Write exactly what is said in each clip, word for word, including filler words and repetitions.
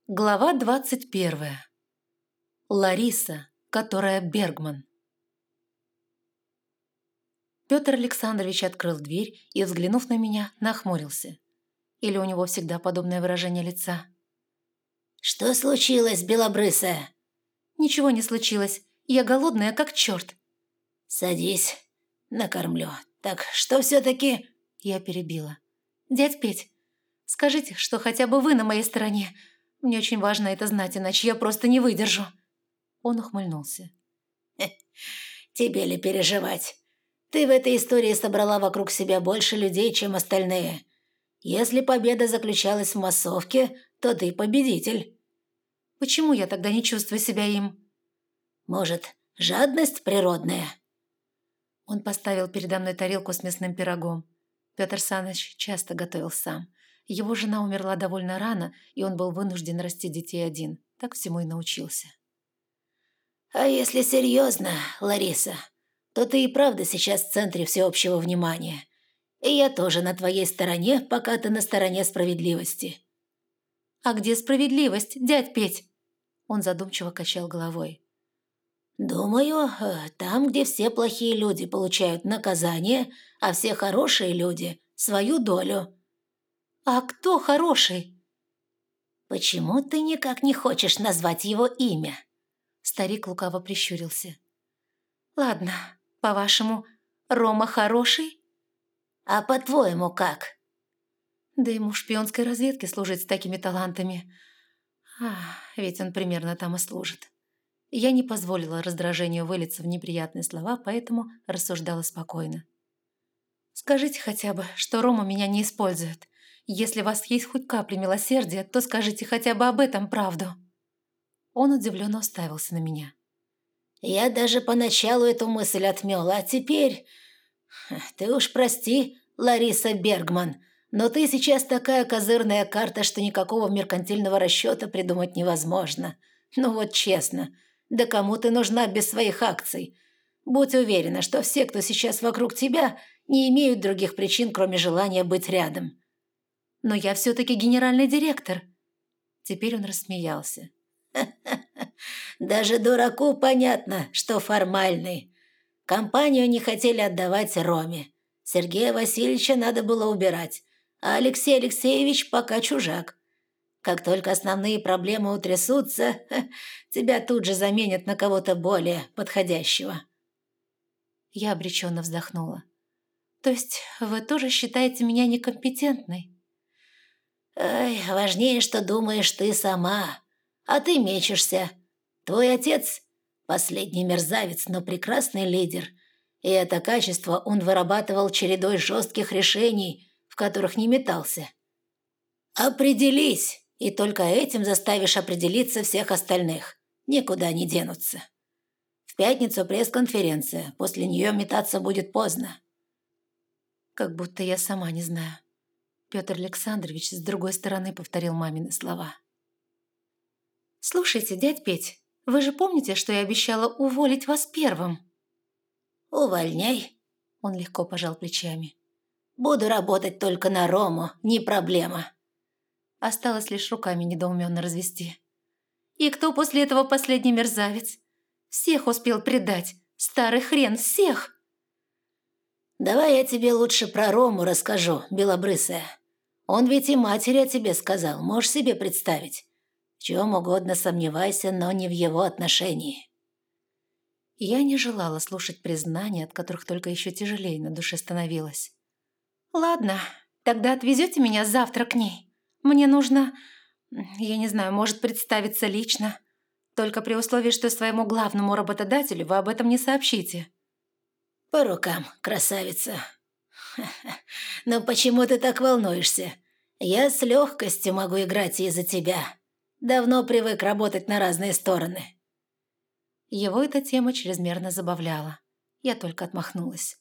Глава двадцать первая. Лариса, которая Бергман. Петр Александрович открыл дверь и, взглянув на меня, нахмурился. Или у него всегда подобное выражение лица? «Что случилось, белобрысая?» «Ничего не случилось. Я голодная, как черт». «Садись, накормлю. Так что все-таки...» Я перебила. «Дядь Петь, скажите, что хотя бы вы на моей стороне. Мне очень важно это знать, иначе я просто не выдержу». Он ухмыльнулся. «Тебе ли переживать? Ты в этой истории собрала вокруг себя больше людей, чем остальные. Если победа заключалась в массовке, то ты победитель». «Почему я тогда не чувствую себя им?» «Может, жадность природная?» Он поставил передо мной тарелку с мясным пирогом. Петр Саныч часто готовил сам. Его жена умерла довольно рано, и он был вынужден расти детей один. Так всему и научился. «А если серьезно, Лариса, то ты и правда сейчас в центре всеобщего внимания. И я тоже на твоей стороне, пока ты на стороне справедливости». «А где справедливость, дядь Петь?» Он задумчиво качал головой. «Думаю, э, там, где все плохие люди получают наказание, а все хорошие люди – свою долю». «А кто хороший?» «Почему ты никак не хочешь назвать его имя?» Старик лукаво прищурился. «Ладно, по-вашему, Рома хороший?» «А по-твоему как?» Да ему в шпионской разведке служить с такими талантами. А, ведь он примерно там и служит. Я не позволила раздражению вылиться в неприятные слова, поэтому рассуждала спокойно. «Скажите хотя бы, что Рома меня не использует. Если у вас есть хоть капля милосердия, то скажите хотя бы об этом правду». Он удивленно уставился на меня. «Я даже поначалу эту мысль отмела, а теперь... Ты уж прости, Лариса Бергман, но ты сейчас такая козырная карта, что никакого меркантильного расчета придумать невозможно. Ну вот честно, да кому ты нужна без своих акций? Будь уверена, что все, кто сейчас вокруг тебя, не имеют других причин, кроме желания быть рядом». «Но я все-таки генеральный директор». Теперь он рассмеялся. «Даже дураку понятно, что формальный. Компанию не хотели отдавать Роме. Сергея Васильевича надо было убирать, а Алексей Алексеевич пока чужак. Как только основные проблемы утрясутся, тебя тут же заменят на кого-то более подходящего». Я обреченно вздохнула. «То есть вы тоже считаете меня некомпетентной?» «Ай, важнее, что думаешь ты сама, а ты мечешься. Твой отец – последний мерзавец, но прекрасный лидер, и это качество он вырабатывал чередой жестких решений, в которых не метался. Определись, и только этим заставишь определиться всех остальных. Никуда не денутся. В пятницу пресс-конференция, после нее метаться будет поздно». Как будто я сама не знаю. Петр Александрович с другой стороны повторил мамины слова. «Слушайте, дядь Петь, вы же помните, что я обещала уволить вас первым?» «Увольняй», – он легко пожал плечами. «Буду работать только на Рому, не проблема». Осталось лишь руками недоуменно развести. «И кто после этого последний мерзавец? Всех успел предать, старый хрен, всех!» «Давай я тебе лучше про Рому расскажу, белобрысая. Он ведь и матери о тебе сказал, можешь себе представить. В чем угодно сомневайся, но не в его отношении». Я не желала слушать признания, от которых только еще тяжелее на душе становилось. «Ладно, тогда отвезете меня завтра к ней. Мне нужно, я не знаю, может представиться лично. Только при условии, что своему главному работодателю вы об этом не сообщите». «По рукам, красавица. Но почему ты так волнуешься? Я с легкостью могу играть из-за тебя. Давно привык работать на разные стороны». Его эта тема чрезмерно забавляла. Я только отмахнулась.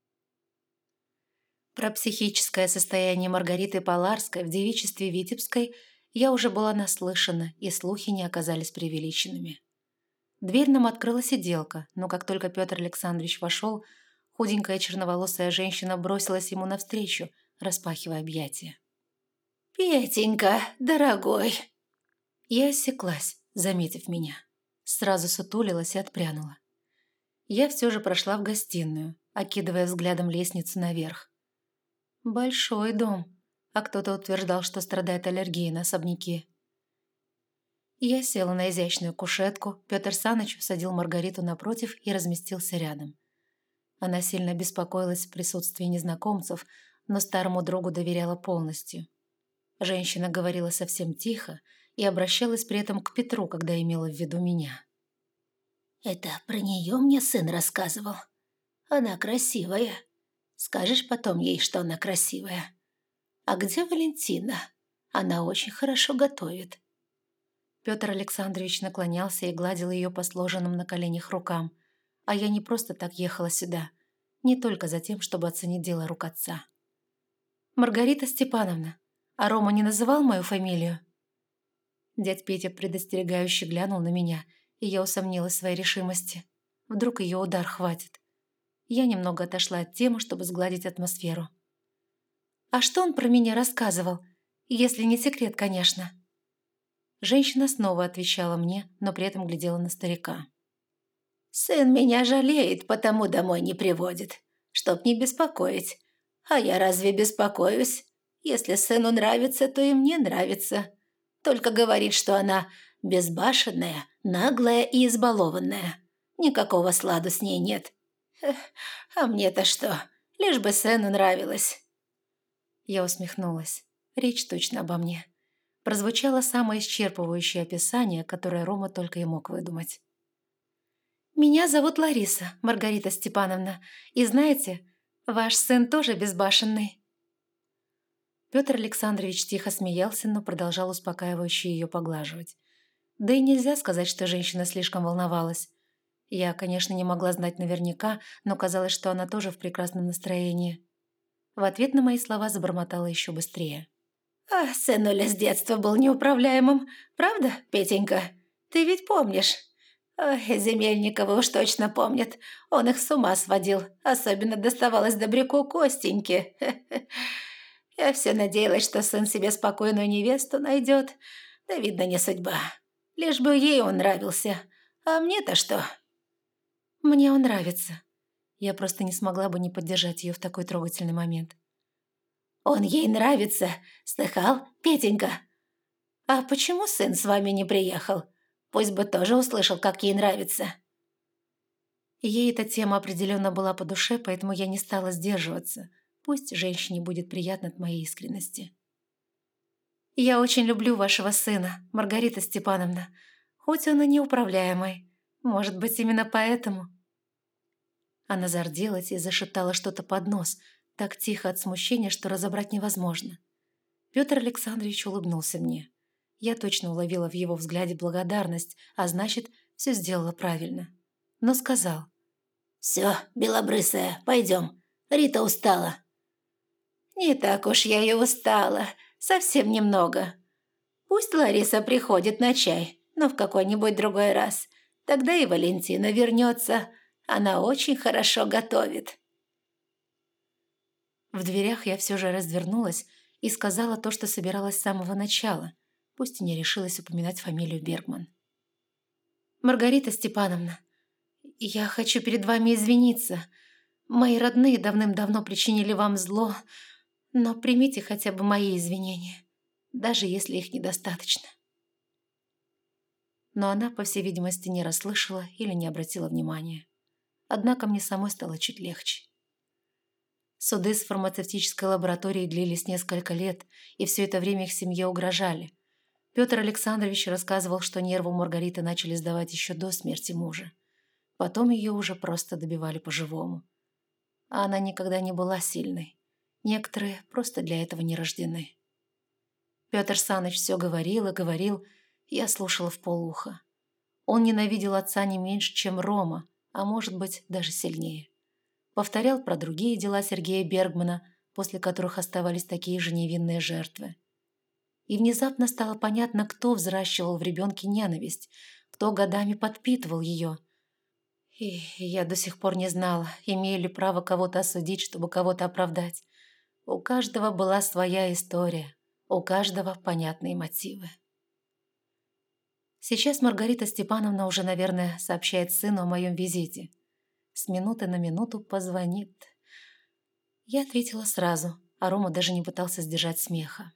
Про психическое состояние Маргариты Поларской в девичестве Витебской я уже была наслышана, и слухи не оказались преувеличенными. Дверь нам открыла сиделка, но как только Петр Александрович вошел, худенькая черноволосая женщина бросилась ему навстречу, распахивая объятия. «Петенька, дорогой!» Я осеклась, заметив меня. Сразу сутулилась и отпрянула. Я все же прошла в гостиную, окидывая взглядом лестницу наверх. Большой дом, а кто-то утверждал, что страдает аллергией на особняки. Я села на изящную кушетку, Петр Саныч усадил Маргариту напротив и разместился рядом. Она сильно беспокоилась в присутствии незнакомцев, но старому другу доверяла полностью. Женщина говорила совсем тихо и обращалась при этом к Петру, когда имела в виду меня. «Это про нее мне сын рассказывал. Она красивая. Скажешь потом ей, что она красивая. А где Валентина? Она очень хорошо готовит». Петр Александрович наклонялся и гладил ее по сложенным на коленях рукам. А я не просто так ехала сюда, не только за тем, чтобы оценить дело рук отца. «Маргарита Степановна, а Рома не называл мою фамилию?» Дядь Петя предостерегающе глянул на меня, и я усомнилась в своей решимости. Вдруг ее удар хватит. Я немного отошла от темы, чтобы сгладить атмосферу. «А что он про меня рассказывал? Если не секрет, конечно». Женщина снова отвечала мне, но при этом глядела на старика. «Сын меня жалеет, потому домой не приводит, чтоб не беспокоить. А я разве беспокоюсь? Если сыну нравится, то и мне нравится. Только говорит, что она безбашенная, наглая и избалованная. Никакого сладу с ней нет. Эх, а мне-то что? Лишь бы сыну нравилось». Я усмехнулась. Речь точно обо мне. Прозвучало самое исчерпывающее описание, которое Рома только и мог выдумать. «Меня зовут Лариса, Маргарита Степановна, и знаете, ваш сын тоже безбашенный». Петр Александрович тихо смеялся, но продолжал успокаивающе ее поглаживать. Да и нельзя сказать, что женщина слишком волновалась. Я, конечно, не могла знать наверняка, но казалось, что она тоже в прекрасном настроении. В ответ на мои слова забормотала еще быстрее. «А сынуля с детства был неуправляемым, правда, Петенька? Ты ведь помнишь? Ой, Земельникова уж точно помнит. Он их с ума сводил. Особенно доставалось добряку Костеньке. Я все надеялась, что сын себе спокойную невесту найдет. Да, видно, не судьба. Лишь бы ей он нравился. А мне-то что?» «Мне он нравится». Я просто не смогла бы не поддержать ее в такой трогательный момент. «Он ей нравится. Слыхал, Петенька? А почему сын с вами не приехал? Пусть бы тоже услышал, как ей нравится». Ей эта тема определенно была по душе, поэтому я не стала сдерживаться. Пусть женщине будет приятно от моей искренности. «Я очень люблю вашего сына, Маргарита Степановна, хоть он и неуправляемый. Может быть, именно поэтому...» Она зарделась и зашептала что-то под нос, так тихо от смущения, что разобрать невозможно. Петр Александрович улыбнулся мне. Я точно уловила в его взгляде благодарность, а значит, все сделала правильно. Но сказал: «Все, белобрысая, пойдем. Рита устала». «Не так уж я и устала. Совсем немного. Пусть Лариса приходит на чай, но в какой-нибудь другой раз. Тогда и Валентина вернется. Она очень хорошо готовит». В дверях я все же развернулась и сказала то, что собиралась с самого начала, пусть и не решилась упоминать фамилию Бергман. «Маргарита Степановна, я хочу перед вами извиниться. Мои родные давным-давно причинили вам зло, но примите хотя бы мои извинения, даже если их недостаточно». Но она, по всей видимости, не расслышала или не обратила внимания. Однако мне самой стало чуть легче. Суды с фармацевтической лабораторией длились несколько лет, и все это время их семье угрожали. Петр Александрович рассказывал, что нервы у Маргариты начали сдавать еще до смерти мужа. Потом ее уже просто добивали по-живому. А она никогда не была сильной. Некоторые просто для этого не рождены. Петр Саныч все говорил и говорил, я слушала вполуха. Он ненавидел отца не меньше, чем Рома, а может быть, даже сильнее. Повторял про другие дела Сергея Бергмана, после которых оставались такие же невинные жертвы. И внезапно стало понятно, кто взращивал в ребенке ненависть, кто годами подпитывал ее. И я до сих пор не знала, имею ли право кого-то осудить, чтобы кого-то оправдать. У каждого была своя история, у каждого понятные мотивы. Сейчас Маргарита Степановна уже, наверное, сообщает сыну о моем визите. С минуты на минуту позвонит. Я ответила сразу, а Рома даже не пытался сдержать смеха.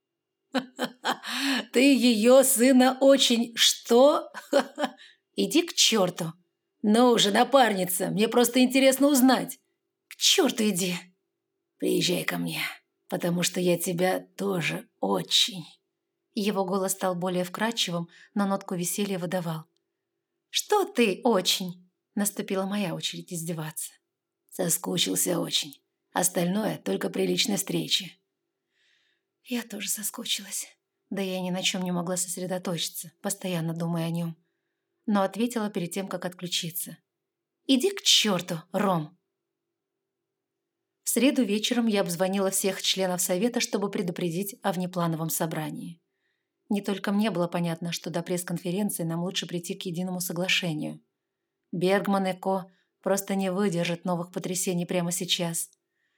«Ты ее сына очень... Что? Иди к черту! Ну уже, напарница, мне просто интересно узнать. К черту иди! Приезжай ко мне, потому что я тебя тоже очень...» Его голос стал более вкрадчивым, но нотку веселья выдавал. «Что ты очень?» Наступила моя очередь издеваться. Соскучился очень. Остальное только при личной встрече. Я тоже соскучилась. Да я ни на чем не могла сосредоточиться, постоянно думая о нем. Но ответила перед тем, как отключиться. «Иди к черту, Ром!» В среду вечером я обзвонила всех членов совета, чтобы предупредить о внеплановом собрании. Не только мне было понятно, что до пресс-конференции нам лучше прийти к единому соглашению. Бергман и Ко просто не выдержат новых потрясений прямо сейчас.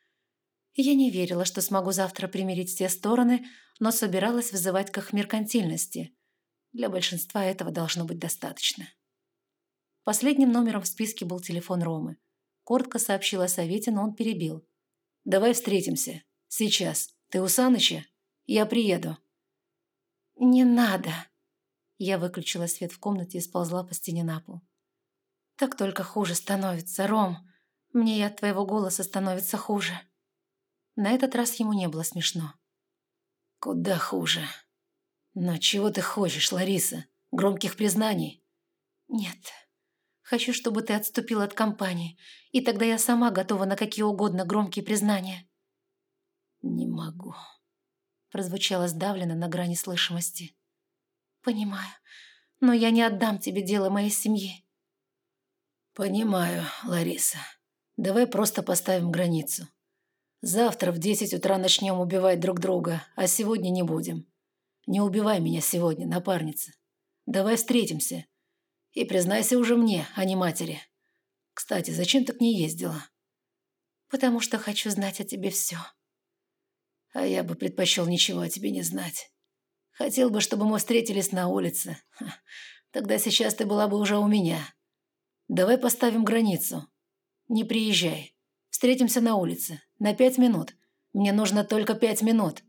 Я не верила, что смогу завтра примирить все стороны, но собиралась вызывать к их меркантильности. Для большинства этого должно быть достаточно. Последним номером в списке был телефон Ромы. Коротко сообщила о совете, но он перебил. «Давай встретимся. Сейчас. Ты у Саныча? Я приеду». «Не надо!» Я выключила свет в комнате и сползла по стене на пол. «Так только хуже становится, Ром. Мне и от твоего голоса становится хуже». На этот раз ему не было смешно. «Куда хуже? Но чего ты хочешь, Лариса? Громких признаний?» «Нет. Хочу, чтобы ты отступил от компании, и тогда я сама готова на какие угодно громкие признания». «Не могу», – прозвучало сдавленно на грани слышимости. «Понимаю, но я не отдам тебе дело моей семьи». «Понимаю, Лариса. Давай просто поставим границу. Завтра в десять утра начнем убивать друг друга, а сегодня не будем. Не убивай меня сегодня, напарница. Давай встретимся. И признайся уже мне, а не матери. Кстати, зачем ты к ней ездила?» «Потому что хочу знать о тебе все». «А я бы предпочел ничего о тебе не знать. Хотел бы, чтобы мы встретились на улице. Ха, тогда сейчас ты была бы уже у меня. Давай поставим границу. Не приезжай. Встретимся на улице. На пять минут. Мне нужно только пять минут».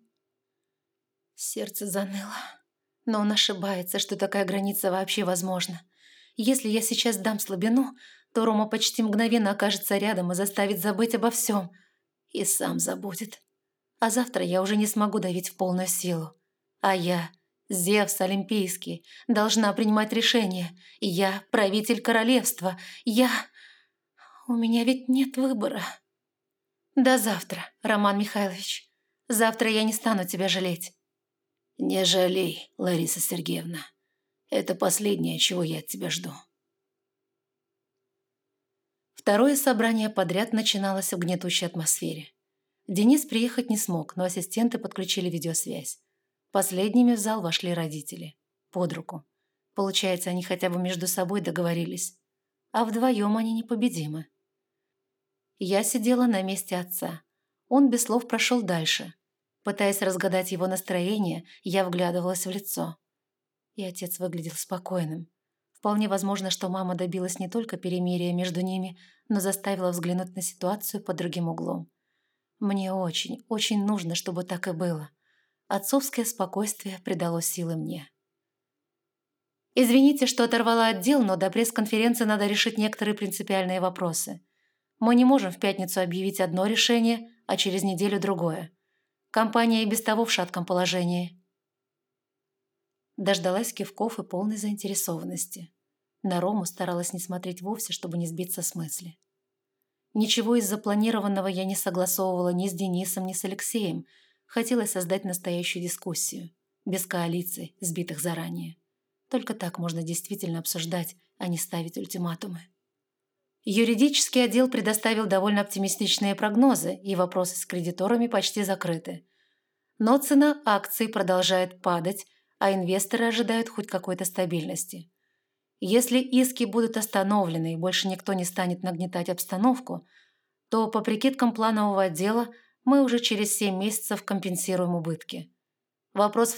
Сердце заныло. Но он ошибается, что такая граница вообще возможна. Если я сейчас дам слабину, то Рома почти мгновенно окажется рядом и заставит забыть обо всем. И сам забудет. А завтра я уже не смогу давить в полную силу. А я, Зевс Олимпийский, должна принимать решения. Я правитель королевства. Я... У меня ведь нет выбора. До завтра, Роман Михайлович. Завтра я не стану тебя жалеть. «Не жалей, Лариса Сергеевна. Это последнее, чего я от тебя жду». Второе собрание подряд начиналось в гнетущей атмосфере. Денис приехать не смог, но ассистенты подключили видеосвязь. Последними в зал вошли родители. Под руку. Получается, они хотя бы между собой договорились. А вдвоем они непобедимы. Я сидела на месте отца. Он без слов прошел дальше. Пытаясь разгадать его настроение, я вглядывалась в лицо. И отец выглядел спокойным. Вполне возможно, что мама добилась не только перемирия между ними, но заставила взглянуть на ситуацию под другим углом. Мне очень, очень нужно, чтобы так и было. Отцовское спокойствие придало силы мне. «Извините, что оторвала отдел, но до пресс-конференции надо решить некоторые принципиальные вопросы. Мы не можем в пятницу объявить одно решение, а через неделю другое. Компания и без того в шатком положении». Дождалась кивков и полной заинтересованности. На Рому старалась не смотреть вовсе, чтобы не сбиться с мысли. Ничего из запланированного я не согласовывала ни с Денисом, ни с Алексеем. Хотелось создать настоящую дискуссию, без коалиций, сбитых заранее. Только так можно действительно обсуждать, а не ставить ультиматумы. Юридический отдел предоставил довольно оптимистичные прогнозы, и вопросы с кредиторами почти закрыты. Но цена акций продолжает падать, а инвесторы ожидают хоть какой-то стабильности. Если иски будут остановлены и больше никто не станет нагнетать обстановку, то, по прикидкам планового отдела, мы уже через семь месяцев компенсируем убытки. Вопрос в том,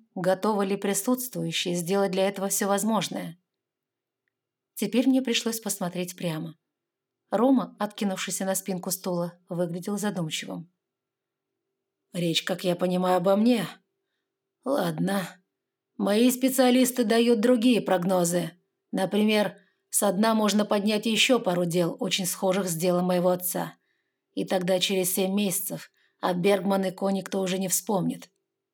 готовы ли присутствующие сделать для этого все возможное. Теперь мне пришлось посмотреть прямо. Рома, откинувшийся на спинку стула, выглядел задумчивым. «Речь, как я понимаю, обо мне? Ладно. Мои специалисты дают другие прогнозы. Например, со дна можно поднять еще пару дел, очень схожих с делом моего отца. И тогда через семь месяцев о Бергман и Ко никто уже не вспомнит».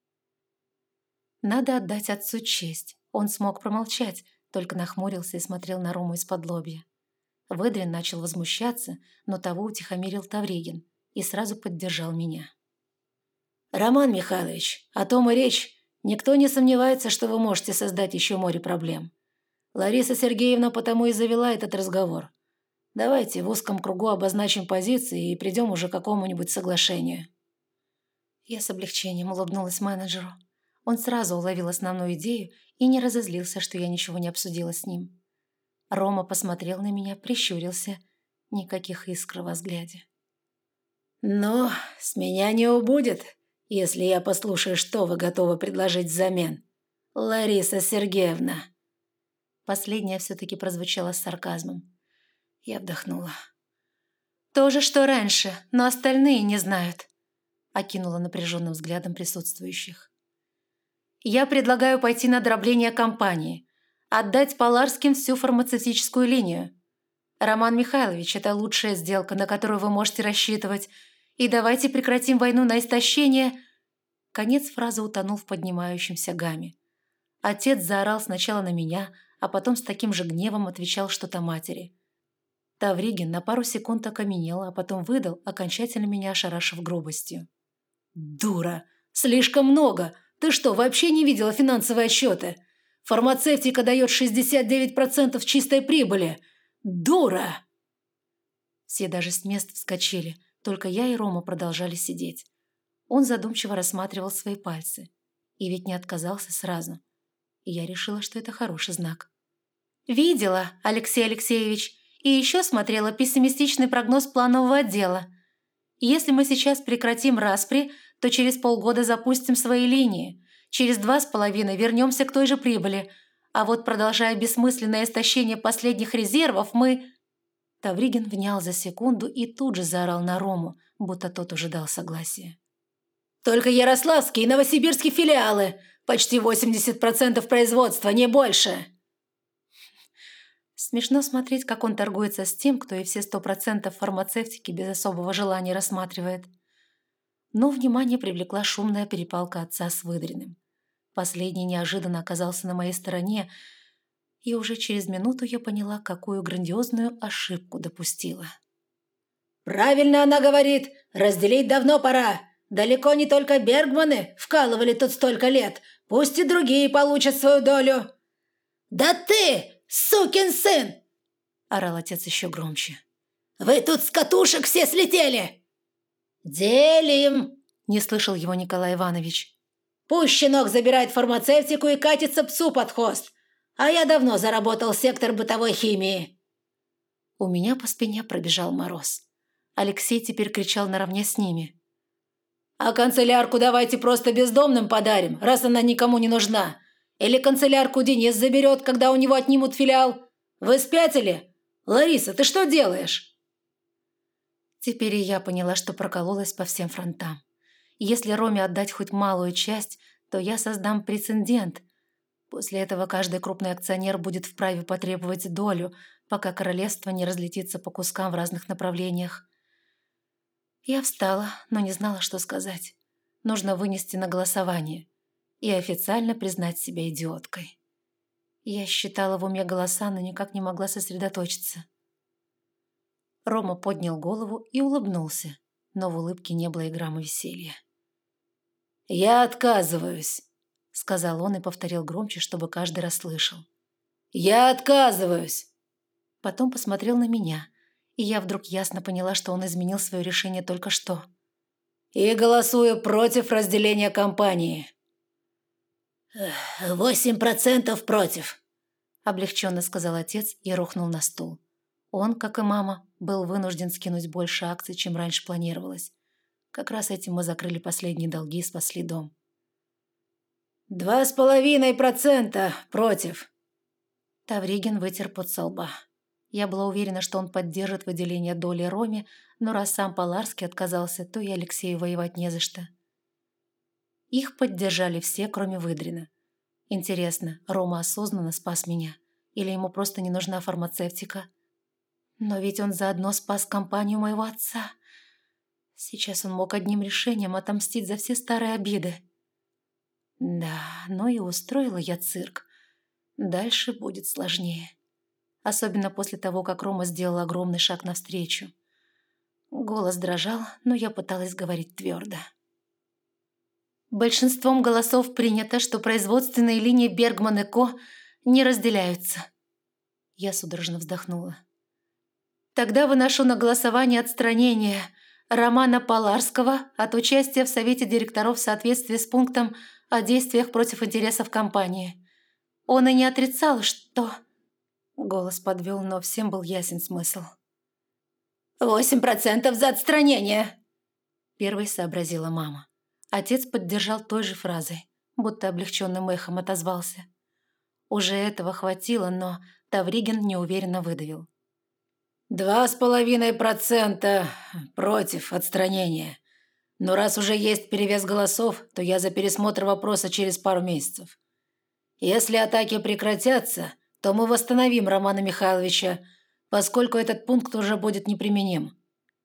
Надо отдать отцу честь. Он смог промолчать, только нахмурился и смотрел на Рому из-под лобья. Выдрин начал возмущаться, но того утихомирил Тавригин и сразу поддержал меня. «Роман Михайлович, о том и речь. Никто не сомневается, что вы можете создать еще море проблем. Лариса Сергеевна потому и завела этот разговор. Давайте в узком кругу обозначим позиции и придем уже к какому-нибудь соглашению». Я с облегчением улыбнулась менеджеру. Он сразу уловил основную идею и не разозлился, что я ничего не обсудила с ним. Рома посмотрел на меня, прищурился. Никаких искр во взгляде. «Но с меня не убудет, если я послушаю, что вы готовы предложить взамен, Лариса Сергеевна». Последнее все-таки прозвучало с сарказмом. Я вдохнула. «То же, что раньше, но остальные не знают», окинула напряженным взглядом присутствующих. «Я предлагаю пойти на дробление компании, отдать Поларским всю фармацевтическую линию. Роман Михайлович, это лучшая сделка, на которую вы можете рассчитывать, и давайте прекратим войну на истощение». Конец фразы утонул в поднимающемся гаме. Отец заорал сначала на меня, а потом с таким же гневом отвечал что-то матери. Тавригин на пару секунд окаменел, а потом выдал, окончательно меня ошарашив грубостью. «Дура! Слишком много! Ты что, вообще не видела финансовые отчеты? Фармацевтика дает шестьдесят девять процентов чистой прибыли! Дура!» Все даже с мест вскочили, только я и Рома продолжали сидеть. Он задумчиво рассматривал свои пальцы. И ведь не отказался сразу. И я решила, что это хороший знак. «Видела, Алексей Алексеевич, и еще смотрела пессимистичный прогноз планового отдела. Если мы сейчас прекратим распри, то через полгода запустим свои линии. Через два с половиной вернемся к той же прибыли. А вот продолжая бессмысленное истощение последних резервов, мы...» Тавригин внял за секунду и тут же заорал на Рому, будто тот уже дал согласие. «Только ярославские и новосибирские филиалы. Почти восемьдесят процентов производства, не больше». Смешно смотреть, как он торгуется с тем, кто и все сто процентов фармацевтики без особого желания рассматривает. Но внимание привлекла шумная перепалка отца с Выдриным. Последний неожиданно оказался на моей стороне, и уже через минуту я поняла, какую грандиозную ошибку допустила. «Правильно она говорит. Разделить давно пора. Далеко не только Бергманы вкалывали тут столько лет. Пусть и другие получат свою долю». «Да ты, сукин сын!» – орал отец еще громче. «Вы тут с катушек все слетели!» «Делим!» – не слышал его Николай Иванович. «Пусть щенок забирает фармацевтику и катится псу под хвост. А я давно заработал сектор бытовой химии». У меня по спине пробежал мороз. Алексей теперь кричал наравне с ними. «А канцелярку давайте просто бездомным подарим, раз она никому не нужна. Или канцелярку Денис заберет, когда у него отнимут филиал. Вы спятили? Лариса, ты что делаешь?» Теперь и я поняла, что прокололась по всем фронтам. Если Роме отдать хоть малую часть, то я создам прецедент. После этого каждый крупный акционер будет вправе потребовать долю, пока королевство не разлетится по кускам в разных направлениях. Я встала, но не знала, что сказать. Нужно вынести на голосование и официально признать себя идиоткой. Я считала в уме голоса, но никак не могла сосредоточиться. Рома поднял голову и улыбнулся, но в улыбке не было и грамма веселья. «Я отказываюсь», — сказал он и повторил громче, чтобы каждый расслышал. «Я отказываюсь». Потом посмотрел на меня, и я вдруг ясно поняла, что он изменил свое решение только что. «И голосую против разделения компании». «Восемь процентов против», — облегченно сказал отец и рухнул на стул. Он, как и мама, был вынужден скинуть больше акций, чем раньше планировалось. Как раз этим мы закрыли последние долги и спасли дом. «Два с половиной процента против». Тавригин вытер пот со лба. Я была уверена, что он поддержит выделение доли Роме, но раз сам Поларский отказался, то и Алексею воевать не за что. Их поддержали все, кроме Выдрина. Интересно, Рома осознанно спас меня? Или ему просто не нужна фармацевтика? Но ведь он заодно спас компанию моего отца. Сейчас он мог одним решением отомстить за все старые обиды. Да, но и устроила я цирк. Дальше будет сложнее. Особенно после того, как Рома сделал огромный шаг навстречу. Голос дрожал, но я пыталась говорить твердо. Большинством голосов принято, что производственные линии Бергман и Ко не разделяются. Я судорожно вздохнула. Тогда выношу на голосование отстранение Романа Поларского от участия в Совете директоров в соответствии с пунктом о действиях против интересов компании. Он и не отрицал, что... Голос подвел, но всем был ясен смысл. «Восемь процентов за отстранение!» Первой сообразила мама. Отец поддержал той же фразой, будто облегченным эхом отозвался. Уже этого хватило, но Тавригин неуверенно выдавил. «Два с половиной процента против отстранения. Но раз уже есть перевес голосов, то я за пересмотр вопроса через пару месяцев. Если атаки прекратятся, то мы восстановим Романа Михайловича, поскольку этот пункт уже будет неприменим».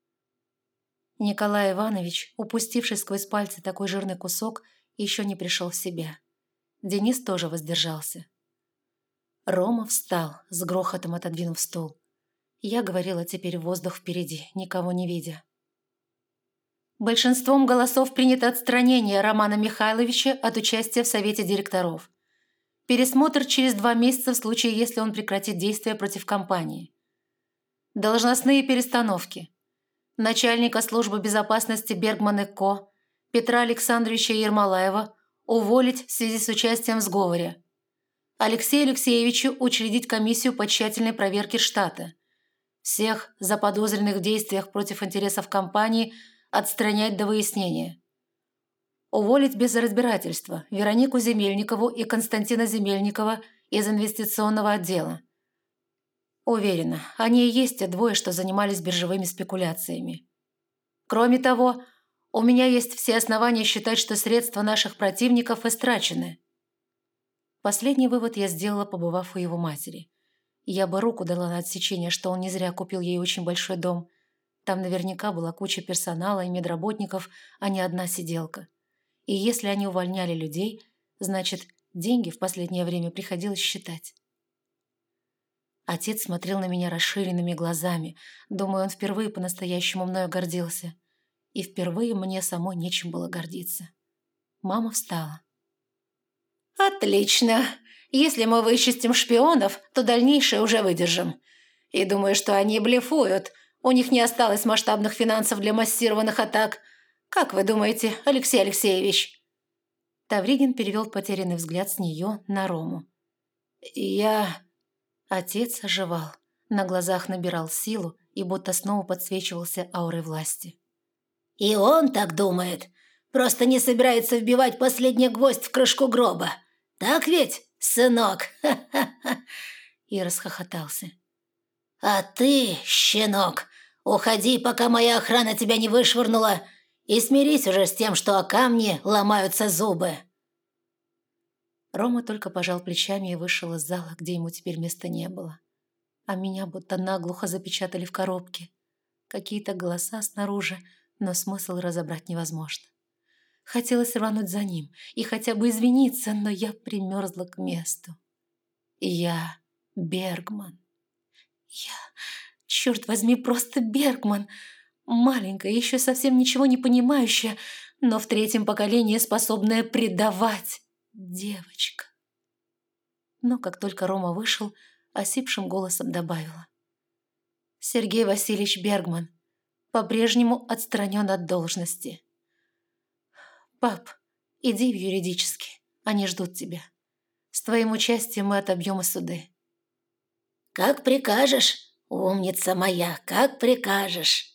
Николай Иванович, упустивший сквозь пальцы такой жирный кусок, еще не пришел в себя. Денис тоже воздержался. Рома встал, с грохотом отодвинув стул. Я говорила теперь в воздух впереди, никого не видя. Большинством голосов принято отстранение Романа Михайловича от участия в Совете директоров. Пересмотр через два месяца в случае, если он прекратит действия против компании. Должностные перестановки. Начальника службы безопасности Бергман и Ко Петра Александровича Ермолаева уволить в связи с участием в сговоре. Алексею Алексеевичу учредить комиссию по тщательной проверке штата. Всех заподозренных в действиях против интересов компании отстранять до выяснения. Уволить без разбирательства Веронику Земельникову и Константина Земельникова из инвестиционного отдела. Уверена, они и есть те двое, что занимались биржевыми спекуляциями. Кроме того, у меня есть все основания считать, что средства наших противников истрачены. Последний вывод я сделала, побывав у его матери. Я бы руку дала на отсечение, что он не зря купил ей очень большой дом. Там наверняка была куча персонала и медработников, а не одна сиделка. И если они увольняли людей, значит, деньги в последнее время приходилось считать. Отец смотрел на меня расширенными глазами. Думаю, он впервые по-настоящему мною гордился. И впервые мне самой нечем было гордиться. Мама встала. «Отлично. Если мы вычистим шпионов, то дальнейшее уже выдержим. И думаю, что они блефуют. У них не осталось масштабных финансов для массированных атак. Как вы думаете, Алексей Алексеевич?» Тавригин перевел потерянный взгляд с нее на Рому. «Я...» Отец оживал, на глазах набирал силу и будто снова подсвечивался аурой власти. «И он так думает. Просто не собирается вбивать последний гвоздь в крышку гроба. Так ведь, сынок?» И расхохотался. «А ты, щенок, уходи, пока моя охрана тебя не вышвырнула, и смирись уже с тем, что о камни ломаются зубы». Рома только пожал плечами и вышел из зала, где ему теперь места не было. А меня будто наглухо запечатали в коробке. Какие-то голоса снаружи, но смысл разобрать невозможно. Хотелось рвануть за ним и хотя бы извиниться, но я примерзла к месту. Я Бергман. Я, черт возьми, просто Бергман. Маленькая, еще совсем ничего не понимающая, но в третьем поколении способная предавать девочка. Но как только Рома вышел, осипшим голосом добавила. Сергей Васильевич Бергман по-прежнему отстранен от должности. Пап, иди в юридический, они ждут тебя. С твоим участием мы отобьем и суды. «Как прикажешь, умница моя, как прикажешь».